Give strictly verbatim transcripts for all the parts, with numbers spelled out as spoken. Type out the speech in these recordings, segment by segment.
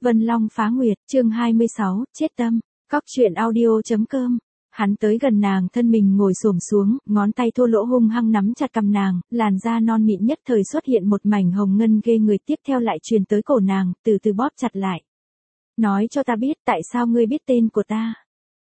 Vân Long Phá Nguyệt, chương hai mươi sáu, chết tâm, cóc truyện audio.com. Hắn tới gần nàng, thân mình ngồi xổm xuống, ngón tay thô lỗ hung hăng nắm chặt cằm nàng, làn da non mịn nhất thời xuất hiện một mảnh hồng ngân ghê người, tiếp theo lại truyền tới cổ nàng, từ từ bóp chặt lại. Nói cho ta biết tại sao ngươi biết tên của ta.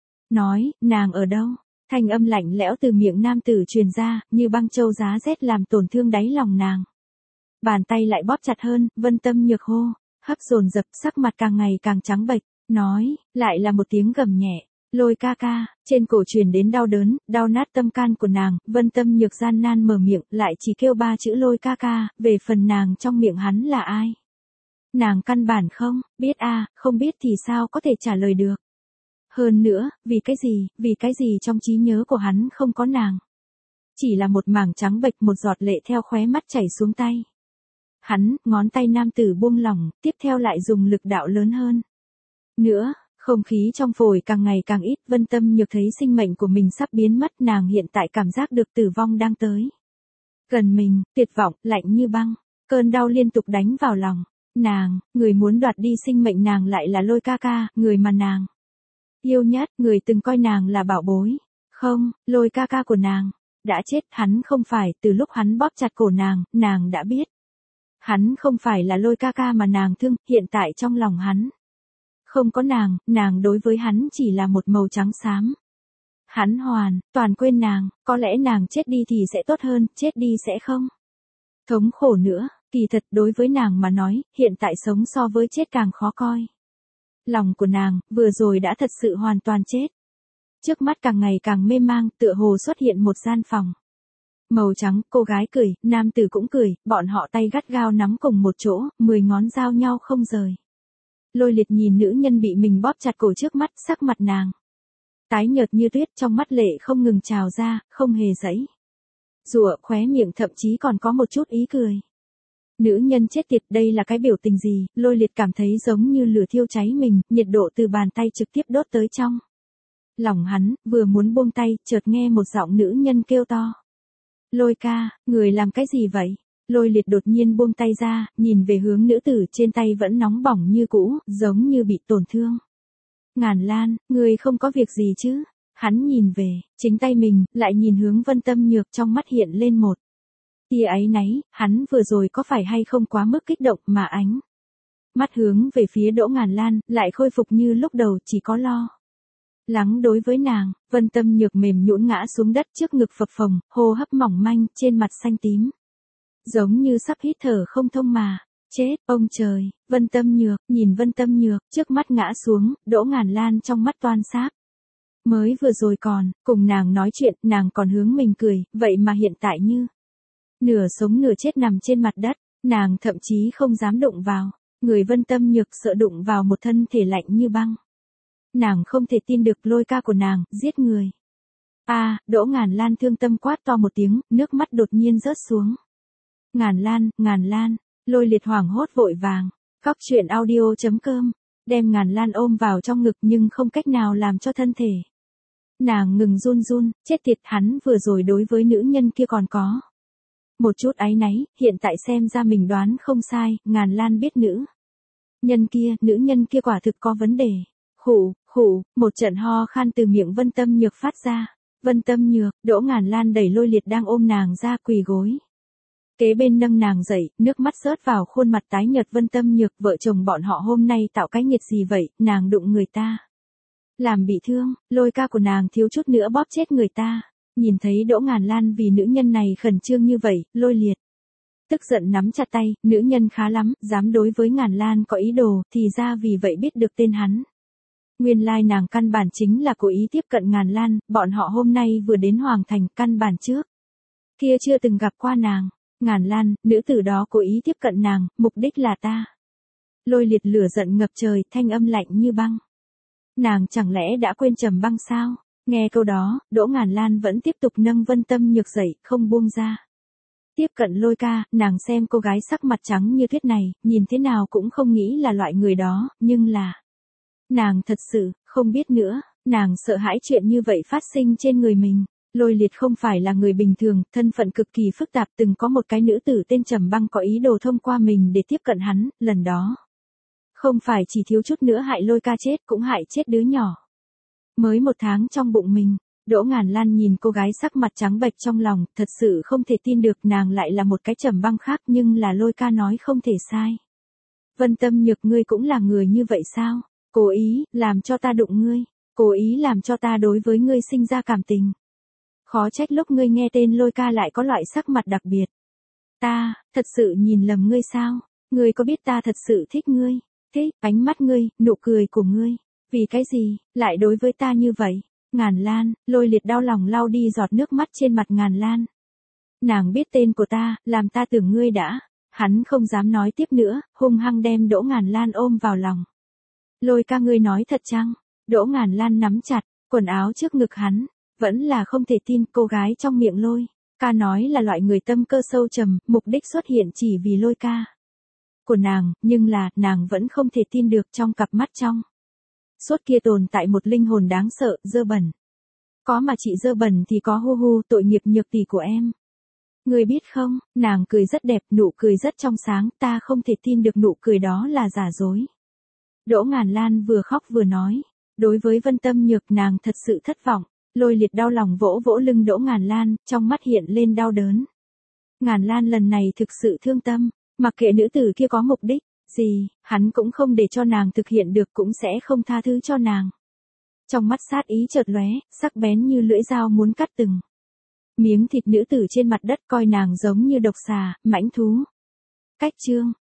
Nói, nàng ở đâu? Thanh âm lạnh lẽo từ miệng nam tử truyền ra, như băng châu giá rét làm tổn thương đáy lòng nàng. Bàn tay lại bóp chặt hơn, Vân Tâm Nhược hô, hấp dồn dập, sắc mặt càng ngày càng trắng bệch, nói, lại là một tiếng gầm nhẹ, Lôi ca ca, trên cổ truyền đến đau đớn, đau nát tâm can của nàng, Vân Tâm Nhược gian nan mở miệng, lại chỉ kêu ba chữ Lôi ca ca, về phần nàng trong miệng hắn là ai? Nàng căn bản không, biết a, à, không biết thì sao có thể trả lời được. Hơn nữa, vì cái gì, vì cái gì trong trí nhớ của hắn không có nàng. Chỉ là một mảng trắng bệch, một giọt lệ theo khóe mắt chảy xuống tay. Hắn, ngón tay nam tử buông lỏng, tiếp theo lại dùng lực đạo lớn hơn. Nữa, không khí trong phổi càng ngày càng ít, Vân Tâm Nhược thấy sinh mệnh của mình sắp biến mất, nàng hiện tại cảm giác được tử vong đang tới. Gần mình, tuyệt vọng, lạnh như băng, cơn đau liên tục đánh vào lòng. Nàng, người muốn đoạt đi sinh mệnh nàng lại là Lôi ca ca, người mà nàng yêu nhất, người từng coi nàng là bảo bối. Không, Lôi ca ca của nàng đã chết, hắn không phải, từ lúc hắn bóp chặt cổ nàng, nàng đã biết. Hắn không phải là Lôi ca ca mà nàng thương, hiện tại trong lòng hắn không có nàng, nàng đối với hắn chỉ là một màu trắng xám. Hắn hoàn toàn quên nàng, có lẽ nàng chết đi thì sẽ tốt hơn, chết đi sẽ không thống khổ nữa. Kỳ thật đối với nàng mà nói, hiện tại sống so với chết càng khó coi. Lòng của nàng, vừa rồi đã thật sự hoàn toàn chết. Trước mắt càng ngày càng mê mang, tựa hồ xuất hiện một gian phòng. Màu trắng, cô gái cười, nam tử cũng cười, bọn họ tay gắt gao nắm cùng một chỗ, mười ngón giao nhau không rời. Lôi Liệt nhìn nữ nhân bị mình bóp chặt cổ trước mắt, sắc mặt nàng tái nhợt như tuyết, trong mắt lệ không ngừng trào ra, không hề giãy giụa, khóe miệng thậm chí còn có một chút ý cười. Nữ nhân chết tiệt, đây là cái biểu tình gì? Lôi Liệt cảm thấy giống như lửa thiêu cháy mình, nhiệt độ từ bàn tay trực tiếp đốt tới trong lòng hắn, vừa muốn buông tay, chợt nghe một giọng nữ nhân kêu to. Lôi ca, người làm cái gì vậy? Lôi Liệt đột nhiên buông tay ra, nhìn về hướng nữ tử trên tay vẫn nóng bỏng như cũ, giống như bị tổn thương. Ngàn Lan, người không có việc gì chứ? Hắn nhìn về chính tay mình, lại nhìn hướng Vân Tâm Nhược, trong mắt hiện lên một tia áy náy, hắn vừa rồi có phải hay không quá mức kích động mà ánh mắt hướng về phía Đỗ Ngàn Lan, lại khôi phục như lúc đầu, chỉ có lo lắng đối với nàng. Vân Tâm Nhược mềm nhũn ngã xuống đất, trước ngực phập phồng, hô hấp mỏng manh, trên mặt xanh tím, giống như sắp hít thở không thông mà. Chết, ông trời, Vân Tâm Nhược, nhìn Vân Tâm Nhược, trước mắt ngã xuống, Đỗ Ngàn Lan trong mắt toan sáp. Mới vừa rồi còn cùng nàng nói chuyện, nàng còn hướng mình cười, vậy mà hiện tại như nửa sống nửa chết nằm trên mặt đất, nàng thậm chí không dám đụng vào. Người Vân Tâm Nhược sợ đụng vào một thân thể lạnh như băng. Nàng không thể tin được Lôi ca của nàng giết người. A, à, Đỗ Ngàn Lan thương tâm quát to một tiếng, nước mắt đột nhiên rớt xuống. Ngàn Lan, Ngàn Lan, Lôi Liệt hoảng hốt vội vàng, cóc truyện audio.com, đem Ngàn Lan ôm vào trong ngực nhưng không cách nào làm cho thân thể nàng ngừng run run. Chết tiệt, hắn vừa rồi đối với nữ nhân kia còn có một chút áy náy, hiện tại xem ra mình đoán không sai, Ngàn Lan biết nữ nhân kia, nữ nhân kia quả thực có vấn đề. Khụ, khụ, một trận ho khan từ miệng Vân Tâm Nhược phát ra. Vân Tâm Nhược, Đỗ Ngàn Lan đẩy Lôi Liệt đang ôm nàng ra, quỳ gối kế bên nâng nàng dậy, nước mắt rớt vào khuôn mặt tái nhợt Vân Tâm Nhược, vợ chồng bọn họ hôm nay tạo cái nghiệt gì vậy, nàng đụng người ta làm bị thương, Lôi ca của nàng thiếu chút nữa bóp chết người ta. Nhìn thấy Đỗ Ngàn Lan vì nữ nhân này khẩn trương như vậy, Lôi Liệt tức giận nắm chặt tay, nữ nhân khá lắm, dám đối với Ngàn Lan có ý đồ, thì ra vì vậy biết được tên hắn. Nguyên lai like nàng căn bản chính là cố ý tiếp cận Ngàn Lan, bọn họ hôm nay vừa đến Hoàng Thành, căn bản trước kia chưa từng gặp qua nàng. Ngàn Lan, nữ tử đó cố ý tiếp cận nàng, mục đích là ta. Lôi Liệt lửa giận ngập trời, thanh âm lạnh như băng. Nàng chẳng lẽ đã quên Trầm Băng sao? Nghe câu đó, Đỗ Ngàn Lan vẫn tiếp tục nâng Vân Tâm Nhược dậy, không buông ra. Tiếp cận Lôi ca, nàng xem cô gái sắc mặt trắng như tuyết này, nhìn thế nào cũng không nghĩ là loại người đó, nhưng là nàng thật sự không biết nữa, nàng sợ hãi chuyện như vậy phát sinh trên người mình. Lôi Liệt không phải là người bình thường, thân phận cực kỳ phức tạp, từng có một cái nữ tử tên Trầm Băng có ý đồ thông qua mình để tiếp cận hắn, lần đó Không phải chỉ thiếu chút nữa hại Lôi Ca chết cũng hại chết đứa nhỏ. Mới một tháng trong bụng mình, Đỗ Ngàn Lan nhìn cô gái sắc mặt trắng bệch trong lòng, thật sự không thể tin được nàng lại là một cái trầm băng khác, nhưng là Lôi Ca nói không thể sai. Vân Tâm Nhược, ngươi cũng là người như vậy sao? Cố ý, làm cho ta đụng ngươi, cố ý làm cho ta đối với ngươi sinh ra cảm tình. Khó trách lúc ngươi nghe tên Lôi Ca lại có loại sắc mặt đặc biệt. Ta, thật sự nhìn lầm ngươi sao? Ngươi có biết ta thật sự thích ngươi? Thích, ánh mắt ngươi, nụ cười của ngươi. Vì cái gì, lại đối với ta như vậy? Ngàn Lan, Lôi Liệt đau lòng lau đi giọt nước mắt trên mặt Ngàn Lan. Nàng biết tên của ta, làm ta tưởng ngươi đã. Hắn không dám nói tiếp nữa, hung hăng đem Đỗ Ngàn Lan ôm vào lòng. Lôi ca, ngươi nói thật chăng? Đỗ Ngàn Lan nắm chặt quần áo trước ngực hắn, vẫn là không thể tin. Cô gái trong miệng Lôi Ca nói là loại người tâm cơ sâu trầm, mục đích xuất hiện chỉ vì Lôi Ca của nàng, nhưng là, nàng vẫn không thể tin được trong cặp mắt trong suốt kia tồn tại một linh hồn đáng sợ, dơ bẩn. Có mà chị dơ bẩn thì có, hu hu, tội nghiệp nhược tỷ của em. Người biết không, nàng cười rất đẹp, nụ cười rất trong sáng, ta không thể tin được nụ cười đó là giả dối. Đỗ Ngàn Lan vừa khóc vừa nói, đối với Vân Tâm Nhược nàng thật sự thất vọng. Lôi Liệt đau lòng vỗ vỗ lưng Đỗ Ngàn Lan, trong mắt hiện lên đau đớn. Ngàn Lan lần này thực sự thương tâm, mặc kệ nữ tử kia có mục đích gì, hắn cũng không để cho nàng thực hiện được, cũng sẽ không tha thứ cho nàng. Trong mắt sát ý chợt lóe, sắc bén như lưỡi dao muốn cắt từng miếng thịt nữ tử trên mặt đất, coi nàng giống như độc xà, mãnh thú. Cách chương